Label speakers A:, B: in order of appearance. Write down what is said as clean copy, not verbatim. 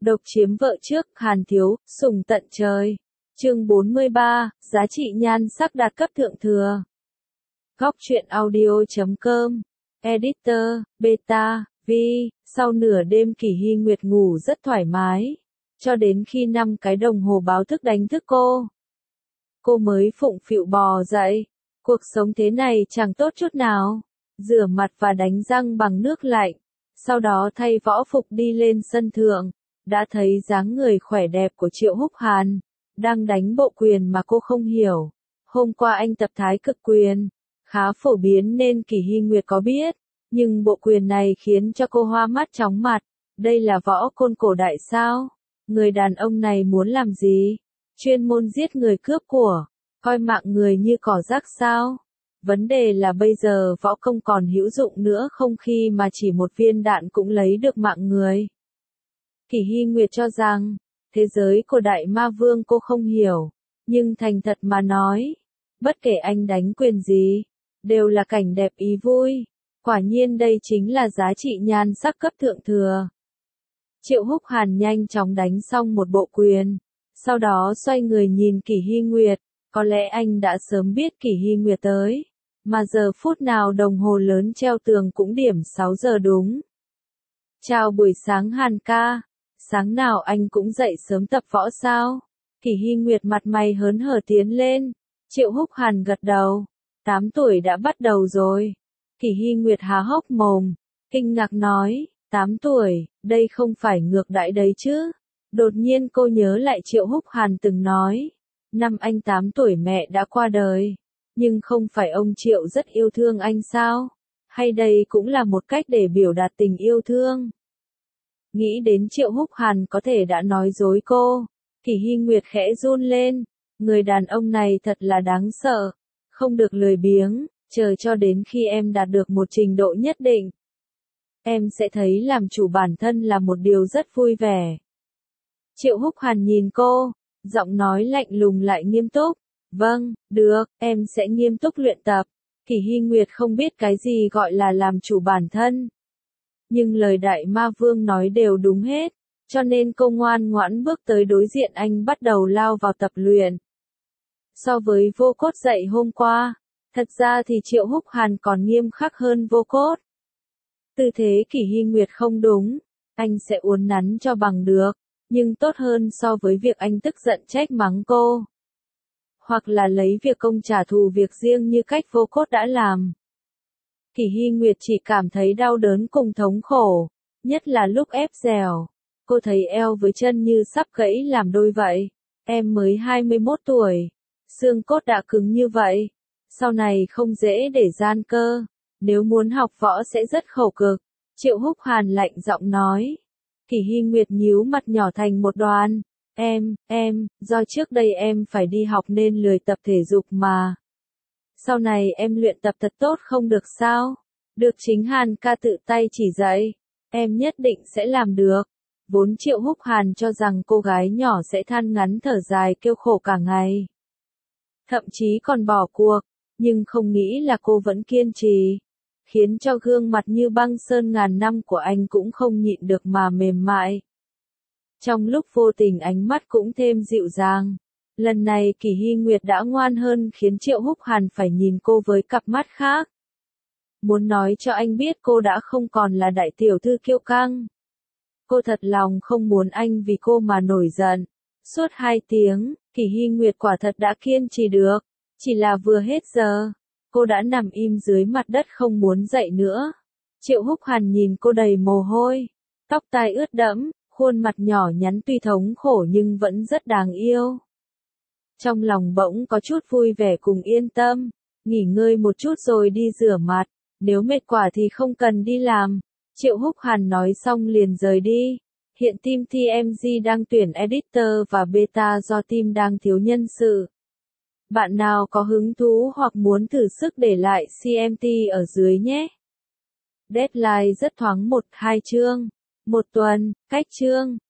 A: Độc chiếm vợ trước, Hàn thiếu, sủng tận trời. Chương 43, giá trị nhan sắc đạt cấp thượng thừa. Góc truyện audio.com. Editor, Beta, Vi. Sau nửa đêm Kỷ Hy Nguyệt ngủ rất thoải mái. Cho đến khi 5 cái đồng hồ báo thức đánh thức cô. Cô mới phụng phịu bò dậy. Cuộc sống thế này chẳng tốt chút nào. Rửa mặt và đánh răng bằng nước lạnh. Sau đó thay võ phục đi lên sân thượng. Đã thấy dáng người khỏe đẹp của Triệu Húc Hàn. Đang đánh bộ quyền mà cô không hiểu. Hôm qua anh tập thái cực quyền. Khá phổ biến nên Kỷ Hy Nguyệt có biết. Nhưng bộ quyền này khiến cho cô hoa mắt chóng mặt. Đây là võ côn cổ đại sao? Người đàn ông này muốn làm gì? Chuyên môn giết người cướp của. Coi mạng người như cỏ rác sao? Vấn đề là bây giờ võ công còn hữu dụng nữa không khi mà chỉ một viên đạn cũng lấy được mạng người. Kỷ Hy Nguyệt cho rằng, thế giới của đại ma vương cô không hiểu, nhưng thành thật mà nói, bất kể anh đánh quyền gì, đều là cảnh đẹp ý vui. Quả nhiên đây chính là giá trị nhan sắc cấp thượng thừa. Triệu Húc Hàn nhanh chóng đánh xong một bộ quyền, sau đó xoay người nhìn Kỷ Hy Nguyệt, có lẽ anh đã sớm biết Kỷ Hy Nguyệt tới, mà giờ phút nào đồng hồ lớn treo tường cũng điểm 6 giờ đúng. Chào buổi sáng Hàn ca, sáng nào anh cũng dậy sớm tập võ sao? Kỷ Hy Nguyệt mặt mày hớn hở tiến lên, Triệu Húc Hàn gật đầu, 8 tuổi đã bắt đầu rồi. Kỷ Hy Nguyệt há hốc mồm, kinh ngạc nói, 8 tuổi, đây không phải ngược đãi đấy chứ? Đột nhiên cô nhớ lại Triệu Húc Hàn từng nói, năm anh 8 tuổi mẹ đã qua đời, nhưng không phải ông Triệu rất yêu thương anh sao? Hay đây cũng là một cách để biểu đạt tình yêu thương? Nghĩ đến Triệu Húc Hàn có thể đã nói dối cô, Kỷ Hy Nguyệt khẽ run lên, người đàn ông này thật là đáng sợ, không được lười biếng, chờ cho đến khi em đạt được một trình độ nhất định. Em sẽ thấy làm chủ bản thân là một điều rất vui vẻ. Triệu Húc Hàn nhìn cô, giọng nói lạnh lùng lại nghiêm túc, vâng, được, em sẽ nghiêm túc luyện tập. Kỷ Hy Nguyệt không biết cái gì gọi là làm chủ bản thân. Nhưng lời đại ma vương nói đều đúng hết, cho nên cô ngoan ngoãn bước tới đối diện anh bắt đầu lao vào tập luyện. So với Vô Cốt dạy hôm qua, thật ra thì Triệu Húc Hàn còn nghiêm khắc hơn Vô Cốt. Tư thế Kỷ Hy Nguyệt không đúng, anh sẽ uốn nắn cho bằng được, nhưng tốt hơn so với việc anh tức giận trách mắng cô. Hoặc là lấy việc công trả thù việc riêng như cách Vô Cốt đã làm. Kỷ Hy Nguyệt chỉ cảm thấy đau đớn cùng thống khổ, nhất là lúc ép dẻo. Cô thấy eo với chân như sắp gãy làm đôi vậy. Em mới 21 tuổi, xương cốt đã cứng như vậy. Sau này không dễ để gian cơ, nếu muốn học võ sẽ rất khổ cực. Triệu Húc Hàn lạnh giọng nói. Kỷ Hy Nguyệt nhíu mặt nhỏ thành một đoàn. Do trước đây em phải đi học nên lười tập thể dục mà. Sau này em luyện tập thật tốt không được sao? Được chính Hàn ca tự tay chỉ dạy. Em nhất định sẽ làm được. Vốn Triệu Húc Hàn cho rằng cô gái nhỏ sẽ than ngắn thở dài kêu khổ cả ngày. Thậm chí còn bỏ cuộc, nhưng không nghĩ là cô vẫn kiên trì. Khiến cho gương mặt như băng sơn ngàn năm của anh cũng không nhịn được mà mềm mại. Trong lúc vô tình ánh mắt cũng thêm dịu dàng. Lần này Kỷ Hy Nguyệt đã ngoan hơn khiến Triệu Húc Hàn phải nhìn cô với cặp mắt khác. Muốn nói cho anh biết cô đã không còn là đại tiểu thư kiêu căng. Cô thật lòng không muốn anh vì cô mà nổi giận. Suốt 2 tiếng, Kỷ Hy Nguyệt quả thật đã kiên trì được. Chỉ là vừa hết giờ, cô đã nằm im dưới mặt đất không muốn dậy nữa. Triệu Húc Hàn nhìn cô đầy mồ hôi, tóc tai ướt đẫm, khuôn mặt nhỏ nhắn tuy thống khổ nhưng vẫn rất đáng yêu. Trong lòng bỗng có chút vui vẻ cùng yên tâm, nghỉ ngơi một chút rồi đi rửa mặt, nếu mệt quá thì không cần đi làm. Triệu Húc Hàn nói xong liền rời đi. Hiện team TMG đang tuyển editor và beta do team đang thiếu nhân sự. Bạn nào có hứng thú hoặc muốn thử sức để lại CMT ở dưới nhé. Deadline rất thoáng 1-2 chương, 1 tuần, cách chương.